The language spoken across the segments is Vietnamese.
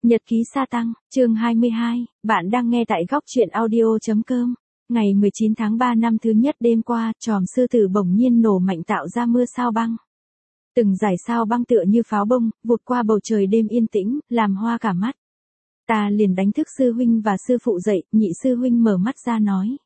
Nhật ký sa tăng, chương 22, bạn đang nghe tại góc truyện audio.com. Ngày 19 tháng 3 năm thứ nhất đêm qua, chòm sư tử bỗng nhiên nổ mạnh tạo ra mưa sao băng. Từng dải sao băng tựa như pháo bông, vụt qua bầu trời đêm yên tĩnh, làm hoa cả mắt. Ta liền đánh thức sư huynh và sư phụ dậy, nhị sư huynh mở mắt ra nói.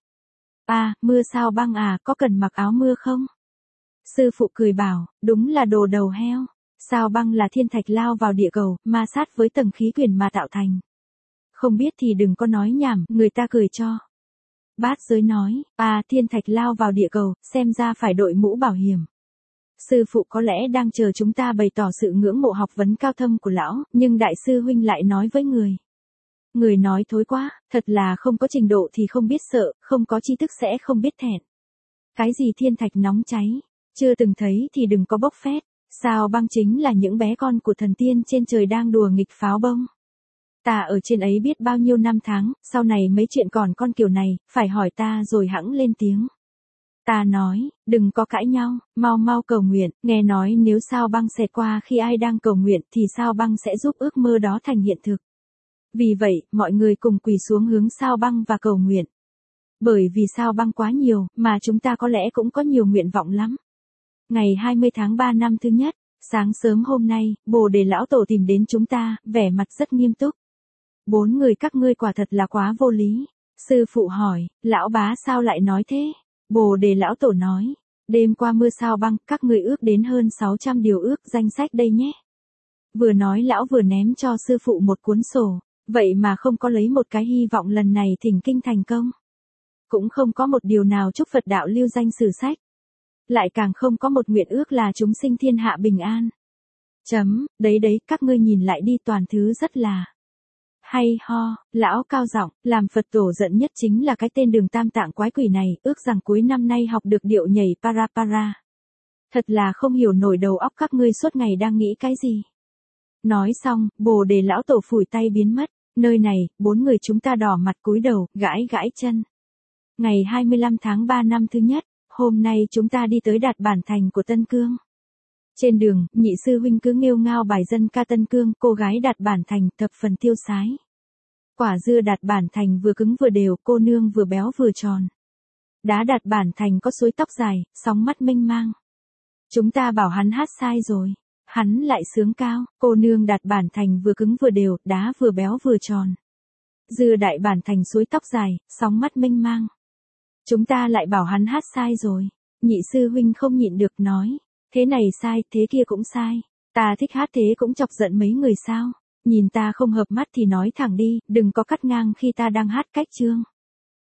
Mưa sao băng à, có cần mặc áo mưa không? Sư phụ cười bảo, đúng là đồ đầu heo. Sao băng là thiên thạch lao vào địa cầu, ma sát với tầng khí quyển mà tạo thành. Không biết thì đừng có nói nhảm, người ta cười cho. Bát giới nói, thiên thạch lao vào địa cầu, xem ra phải đội mũ bảo hiểm. Sư phụ có lẽ đang chờ chúng ta bày tỏ sự ngưỡng mộ học vấn cao thâm của lão, nhưng đại sư huynh lại nói với người. Người nói thối quá, thật là không có trình độ thì không biết sợ, không có tri thức sẽ không biết thẹn. Cái gì thiên thạch nóng cháy, chưa từng thấy thì đừng có bốc phét. Sao băng chính là những bé con của thần tiên trên trời đang đùa nghịch pháo bông. Ta ở trên ấy biết bao nhiêu năm tháng, sau này mấy chuyện còn con kiểu này, phải hỏi ta rồi hẵng lên tiếng. Ta nói, đừng có cãi nhau, mau mau cầu nguyện, nghe nói nếu sao băng xẹt qua khi ai đang cầu nguyện thì sao băng sẽ giúp ước mơ đó thành hiện thực. Vì vậy, mọi người cùng quỳ xuống hướng sao băng và cầu nguyện. Bởi vì sao băng quá nhiều, mà chúng ta có lẽ cũng có nhiều nguyện vọng lắm. Ngày 20 tháng 3 năm thứ nhất, sáng sớm hôm nay, Bồ Đề lão tổ tìm đến chúng ta, vẻ mặt rất nghiêm túc. 4 người các ngươi quả thật là quá vô lý. Sư phụ hỏi, lão bá sao lại nói thế? Bồ Đề lão tổ nói, đêm qua mưa sao băng, các ngươi ước đến hơn 600 điều ước danh sách đây nhé. Vừa nói lão vừa ném cho sư phụ một cuốn sổ, vậy mà không có lấy một cái hy vọng lần này thỉnh kinh thành công. Cũng không có một điều nào chúc Phật đạo lưu danh sử sách. Lại càng không có một nguyện ước là chúng sinh thiên hạ bình an. Đấy, các ngươi nhìn lại đi, toàn thứ rất là hay ho. Lão cao giọng, làm Phật tổ giận nhất chính là cái tên đường tam tạng quái quỷ này, ước rằng cuối năm nay học được điệu nhảy para para. Thật là không hiểu nổi đầu óc các ngươi suốt ngày đang nghĩ cái gì. Nói xong, Bồ Đề lão tổ phủi tay biến mất. Nơi này, 4 người chúng ta đỏ mặt cúi đầu, gãi gãi chân. Ngày 25 tháng 3 năm thứ nhất. Hôm nay chúng ta đi tới Đạt Bản Thành của Tân Cương. Trên đường, nhị sư huynh cứ nghêu ngao bài dân ca Tân Cương, cô gái Đạt Bản Thành thập phần tiêu sái. Quả dưa Đạt Bản Thành vừa cứng vừa đều, cô nương vừa béo vừa tròn. Đá Đạt Bản Thành có suối tóc dài, sóng mắt mênh mang. Chúng ta bảo hắn hát sai rồi. Hắn lại sướng cao, cô nương Đạt Bản Thành vừa cứng vừa đều, đá vừa béo vừa tròn. Dưa Đại Bản Thành suối tóc dài, sóng mắt mênh mang. Chúng ta lại bảo hắn hát sai rồi. Nhị sư huynh không nhịn được nói. Thế này sai, thế kia cũng sai. Ta thích hát thế cũng chọc giận mấy người sao. Nhìn ta không hợp mắt thì nói thẳng đi, đừng có cắt ngang khi ta đang hát cách chương.